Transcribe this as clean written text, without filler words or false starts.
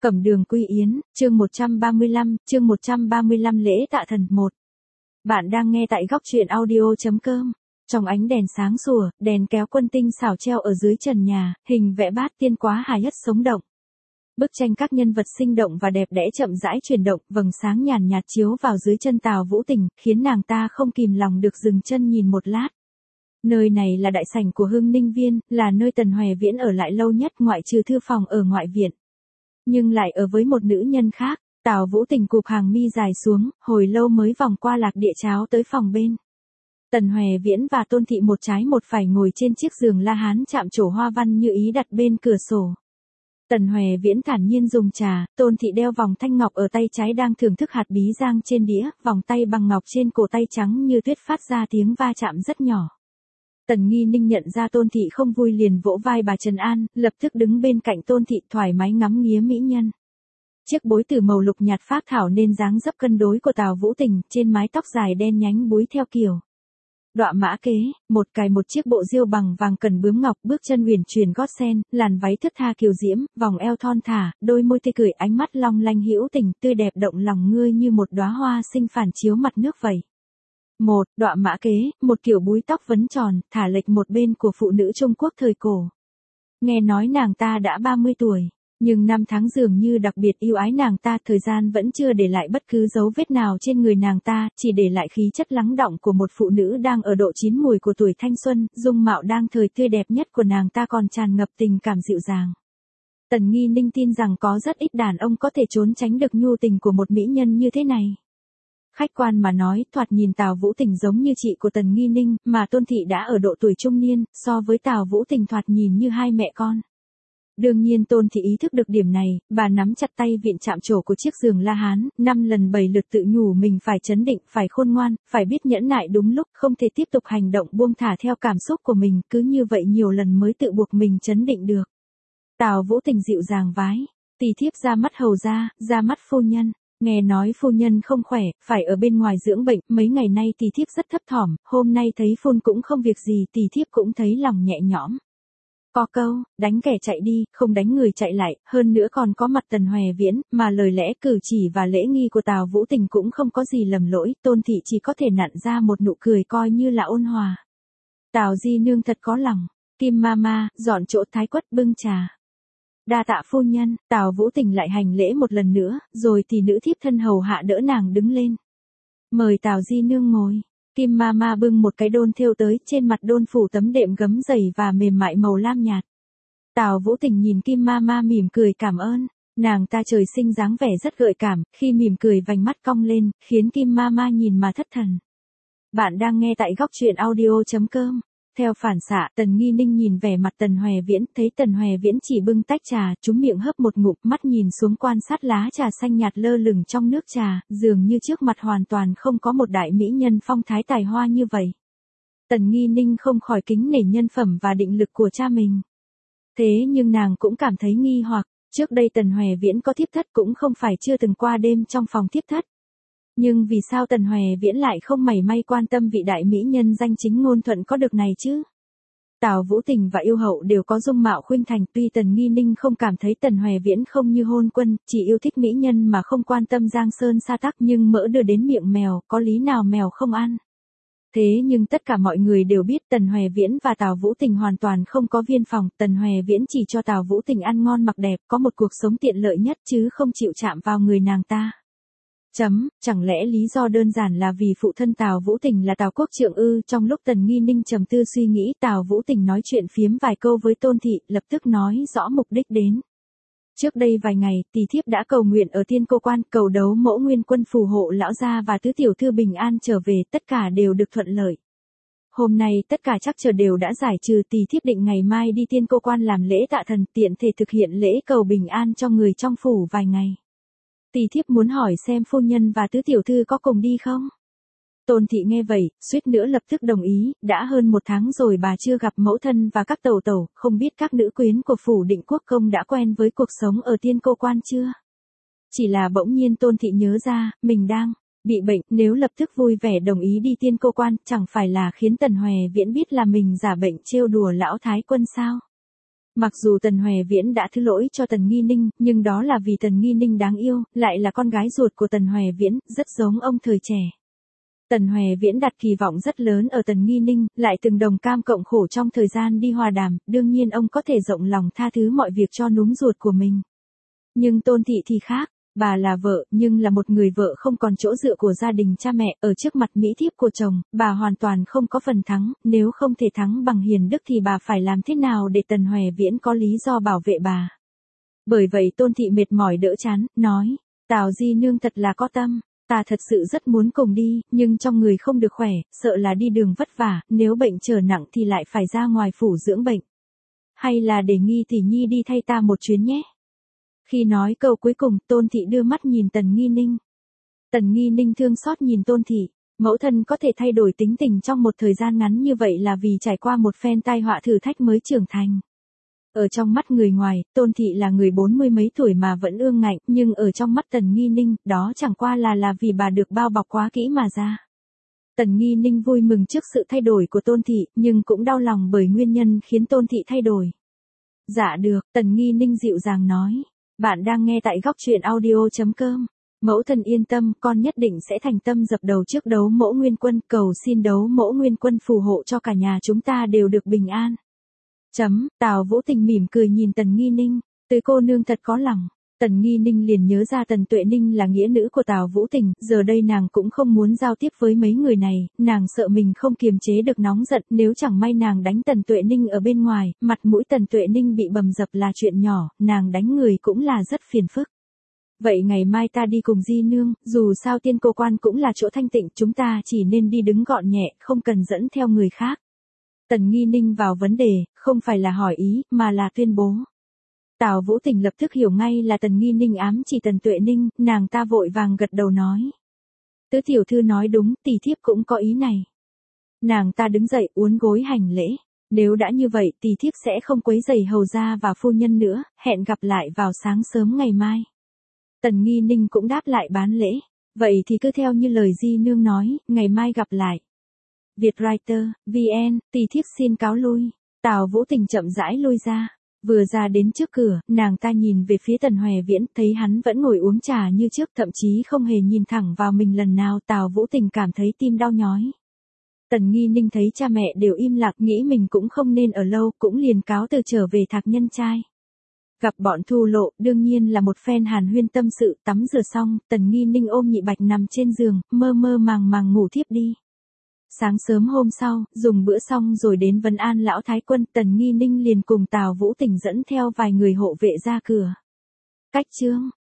Cẩm Đường Quy Yến, chương 135 lễ tạ thần 1. Bạn đang nghe tại góc truyện audio.com. Trong ánh đèn sáng sủa, đèn kéo quân tinh xảo treo ở dưới trần nhà, hình vẽ bát tiên quá hài hước sống động. Bức tranh các nhân vật sinh động và đẹp đẽ chậm rãi chuyển động, vầng sáng nhàn nhạt chiếu vào dưới chân Tào Vũ Tình, khiến nàng ta không kìm lòng được dừng chân nhìn một lát. Nơi này là đại sảnh của Hưng Ninh Viên, là nơi Tần Hoè Viễn ở lại lâu nhất ngoại trừ thư phòng ở ngoại viện. Nhưng lại ở với một nữ nhân khác. Tào Vũ Tình cụp hàng mi dài xuống, hồi lâu mới vòng qua lạc địa cháo tới phòng bên. Tần Hoè Viễn và Tôn Thị một trái một phải ngồi trên chiếc giường la hán chạm trổ hoa văn như ý đặt bên cửa sổ. Tần Hoè Viễn thản nhiên dùng trà, Tôn Thị đeo vòng thanh ngọc ở tay trái đang thưởng thức hạt bí rang trên đĩa, vòng tay bằng ngọc trên cổ tay trắng như tuyết phát ra tiếng va chạm rất nhỏ. Tần Nghi Ninh nhận ra Tôn Thị không vui liền vỗ vai bà trấn an, lập tức đứng bên cạnh Tôn Thị thoải mái ngắm nghía mỹ nhân. Chiếc bối từ màu lục nhạt phác thảo nên dáng dấp cân đối của Tào Vũ Tình, trên mái tóc dài đen nhánh búi theo kiểu đọa mã kế, cài một chiếc bộ diêu bằng vàng cần bướm ngọc, bước chân huyền chuyển gót sen, làn váy thướt tha kiều diễm, vòng eo thon thả, đôi môi tươi cười, ánh mắt long lanh hữu tình, tươi đẹp động lòng ngươi như một đóa hoa sinh phản chiếu mặt nước vậy. Đọa mã kế, một kiểu búi tóc vấn tròn, thả lệch một bên của phụ nữ Trung Quốc thời cổ. Nghe nói nàng ta đã 30 tuổi, nhưng năm tháng dường như đặc biệt yêu ái nàng ta, thời gian vẫn chưa để lại bất cứ dấu vết nào trên người nàng ta, chỉ để lại khí chất lắng đọng của một phụ nữ đang ở độ chín mùi của tuổi thanh xuân, dung mạo đang thời tươi đẹp nhất của nàng ta còn tràn ngập tình cảm dịu dàng. Tần Nghi Ninh tin rằng có rất ít đàn ông có thể trốn tránh được nhu tình của một mỹ nhân như thế này. Khách quan mà nói, thoạt nhìn Tào Vũ Tình giống như chị của Tần Nghi Ninh, mà Tôn Thị đã ở độ tuổi trung niên, so với Tào Vũ Tình thoạt nhìn như hai mẹ con. Đương nhiên Tôn Thị ý thức được điểm này, bà nắm chặt tay vịn chạm trổ của chiếc giường la hán, 5 lần 7 lượt tự nhủ mình phải trấn định, phải khôn ngoan, phải biết nhẫn nại đúng lúc, không thể tiếp tục hành động buông thả theo cảm xúc của mình, cứ như vậy nhiều lần mới tự buộc mình trấn định được. Tào Vũ Tình dịu dàng vái, tỳ thiếp ra mắt hầu gia, ra mắt phu nhân. Nghe nói phu nhân không khỏe, phải ở bên ngoài dưỡng bệnh, mấy ngày nay tỳ thiếp rất thấp thỏm, hôm nay thấy phun cũng không việc gì, tỳ thiếp cũng thấy lòng nhẹ nhõm. Có câu, đánh kẻ chạy đi, không đánh người chạy lại, hơn nữa còn có mặt Tần Hoè Viễn, mà lời lẽ cử chỉ và lễ nghi của Tào Vũ Tình cũng không có gì lầm lỗi, Tôn Thị chỉ có thể nặn ra một nụ cười coi như là ôn hòa. Tào di nương thật có lòng, Kim Mama, dọn chỗ thái quất bưng trà. Đa tạ phu nhân, Tào Vũ Tình lại hành lễ một lần nữa, rồi thì nữ thiếp thân hầu hạ đỡ nàng đứng lên. Mời Tào di nương ngồi. Kim Mama bưng một cái đôn thêu tới, trên mặt đôn phủ tấm đệm gấm dày và mềm mại màu lam nhạt. Tào Vũ Tình nhìn Kim Mama mỉm cười cảm ơn, nàng ta trời sinh dáng vẻ rất gợi cảm, khi mỉm cười vành mắt cong lên, khiến Kim Mama nhìn mà thất thần. Bạn đang nghe tại góc truyện audio.com. Theo phản xạ, Tần Nghi Ninh nhìn vẻ mặt Tần Hoè Viễn, thấy Tần Hoè Viễn chỉ bưng tách trà, trúm miệng hớp một ngụm, mắt nhìn xuống quan sát lá trà xanh nhạt lơ lửng trong nước trà, dường như trước mặt hoàn toàn không có một đại mỹ nhân phong thái tài hoa như vậy. Tần Nghi Ninh không khỏi kính nể nhân phẩm và định lực của cha mình. Thế nhưng nàng cũng cảm thấy nghi hoặc, trước đây Tần Hoè Viễn có thiếp thất cũng không phải chưa từng qua đêm trong phòng thiếp thất. Nhưng vì sao Tần Hoè Viễn lại không mảy may quan tâm vị đại mỹ nhân danh chính ngôn thuận có được này chứ? Tào Vũ Tình và Yêu Hậu đều có dung mạo khuynh thành, tuy Tần Nghi Ninh không cảm thấy Tần Hoè Viễn không như hôn quân, chỉ yêu thích mỹ nhân mà không quan tâm giang sơn sa tắc, nhưng mỡ đưa đến miệng mèo, có lý nào mèo không ăn? Thế nhưng tất cả mọi người đều biết Tần Hoè Viễn và Tào Vũ Tình hoàn toàn không có viên phòng, Tần Hoè Viễn chỉ cho Tào Vũ Tình ăn ngon mặc đẹp, có một cuộc sống tiện lợi nhất chứ không chịu chạm vào người nàng ta. Chẳng lẽ lý do đơn giản là vì phụ thân Tào Vũ Tình là Tào Quốc Trượng ư? Trong lúc Tần Nghi Ninh trầm tư suy nghĩ, Tào Vũ Tình nói chuyện phiếm vài câu với Tôn Thị, lập tức nói rõ mục đích đến. Trước đây vài ngày, tỳ thiếp đã cầu nguyện ở Thiên Cô Quan, cầu đấu Mẫu Nguyên Quân phù hộ lão gia và tứ tiểu thư bình an trở về, tất cả đều được thuận lợi. Hôm nay tất cả trắc trở đều đã giải trừ, tỳ thiếp định ngày mai đi Thiên Cô Quan làm lễ tạ thần, tiện thể thực hiện lễ cầu bình an cho người trong phủ vài ngày. Tỳ thiếp muốn hỏi xem phu nhân và tứ tiểu thư có cùng đi không? Tôn Thị nghe vậy, suýt nữa lập tức đồng ý, đã hơn 1 tháng rồi bà chưa gặp mẫu thân và các tẩu tẩu, không biết các nữ quyến của phủ Định Quốc công đã quen với cuộc sống ở Thiên Cô Quan chưa? Chỉ là bỗng nhiên Tôn Thị nhớ ra, mình đang bị bệnh, nếu lập tức vui vẻ đồng ý đi Thiên Cô Quan, chẳng phải là khiến Tần Hoè Viễn biết là mình giả bệnh trêu đùa lão thái quân sao? Mặc dù Tần Hoè Viễn đã thứ lỗi cho Tần Nghi Ninh, nhưng đó là vì Tần Nghi Ninh đáng yêu, lại là con gái ruột của Tần Hoè Viễn, rất giống ông thời trẻ. Tần Hoè Viễn đặt kỳ vọng rất lớn ở Tần Nghi Ninh, lại từng đồng cam cộng khổ trong thời gian đi hòa đàm, đương nhiên ông có thể rộng lòng tha thứ mọi việc cho núm ruột của mình. Nhưng Tôn Thị thì khác, bà là vợ, nhưng là một người vợ không còn chỗ dựa của gia đình cha mẹ, ở trước mặt mỹ thiếp của chồng, bà hoàn toàn không có phần thắng, nếu không thể thắng bằng hiền đức thì bà phải làm thế nào để Tần Hoè Viễn có lý do bảo vệ bà. Bởi vậy Tôn Thị mệt mỏi đỡ chán, nói, Tào di nương thật là có tâm. Ta thật sự rất muốn cùng đi, nhưng trong người không được khỏe, sợ là đi đường vất vả, nếu bệnh trở nặng thì lại phải ra ngoài phủ dưỡng bệnh. Hay là để Nghi tỷ nhi đi thay ta một chuyến nhé. Khi nói câu cuối cùng, Tôn Thị đưa mắt nhìn Tần Nghi Ninh. Tần Nghi Ninh thương xót nhìn Tôn Thị, mẫu thân có thể thay đổi tính tình trong một thời gian ngắn như vậy là vì trải qua một phen tai họa thử thách mới trưởng thành. Ở trong mắt người ngoài, Tôn Thị là người 40 mấy tuổi mà vẫn ương ngạnh, nhưng ở trong mắt Tần Nghi Ninh, đó chẳng qua là vì bà được bao bọc quá kỹ mà ra. Tần Nghi Ninh vui mừng trước sự thay đổi của Tôn Thị, nhưng cũng đau lòng bởi nguyên nhân khiến Tôn Thị thay đổi. Dạ được, Tần Nghi Ninh dịu dàng nói. Bạn đang nghe tại góc truyện audio.com. Mẫu thân yên tâm, con nhất định sẽ thành tâm dập đầu trước đấu mẫu nguyên quân, cầu xin đấu mẫu nguyên quân phù hộ cho cả nhà chúng ta đều được bình an. Tào Vũ Tình mỉm cười nhìn Tần Nghi Ninh, tứ cô nương thật có lòng. Tần Nghi Ninh liền nhớ ra Tần Tuệ Ninh là nghĩa nữ của Tào Vũ Tình, giờ đây nàng cũng không muốn giao tiếp với mấy người này, nàng sợ mình không kiềm chế được nóng giận, nếu chẳng may nàng đánh Tần Tuệ Ninh ở bên ngoài, mặt mũi Tần Tuệ Ninh bị bầm dập là chuyện nhỏ, nàng đánh người cũng là rất phiền phức. Vậy ngày mai ta đi cùng Di nương, dù sao Tiên Cô Quan cũng là chỗ thanh tịnh, chúng ta chỉ nên đi đứng gọn nhẹ, không cần dẫn theo người khác. Tần Nghi Ninh vào vấn đề, không phải là hỏi ý, mà là tuyên bố. Tào Vũ Tình lập tức hiểu ngay là Tần Nghi Ninh ám chỉ Tần Tuệ Ninh, nàng ta vội vàng gật đầu nói. Tứ tiểu thư nói đúng, tỷ thiếp cũng có ý này. Nàng ta đứng dậy uốn gối hành lễ. Nếu đã như vậy tỷ thiếp sẽ không quấy rầy hầu gia và phu nhân nữa, hẹn gặp lại vào sáng sớm ngày mai. Tần Nghi Ninh cũng đáp lại bán lễ. Vậy thì cứ theo như lời Di nương nói, ngày mai gặp lại. Vietwriter, VN, tỷ thiếp xin cáo lui. Tào Vũ Tình chậm rãi lui ra. Vừa ra đến trước cửa, nàng ta nhìn về phía Tần Hoè Viễn, thấy hắn vẫn ngồi uống trà như trước, thậm chí không hề nhìn thẳng vào mình lần nào. Tào Vũ Tình cảm thấy tim đau nhói. Tần Nghi Ninh thấy cha mẹ đều im lặng, nghĩ mình cũng không nên ở lâu, cũng liền cáo từ trở về Thạc Nhân Trai. Gặp bọn Thu Lộ, đương nhiên là một phen hàn huyên tâm sự, tắm rửa xong, Tần Nghi Ninh ôm Nhị Bạch nằm trên giường, mơ mơ màng màng ngủ thiếp đi. Sáng sớm hôm sau, dùng bữa xong rồi đến vấn an lão thái quân, Tần Nghi Ninh liền cùng Tào Vũ Tình dẫn theo vài người hộ vệ ra cửa. Cách chương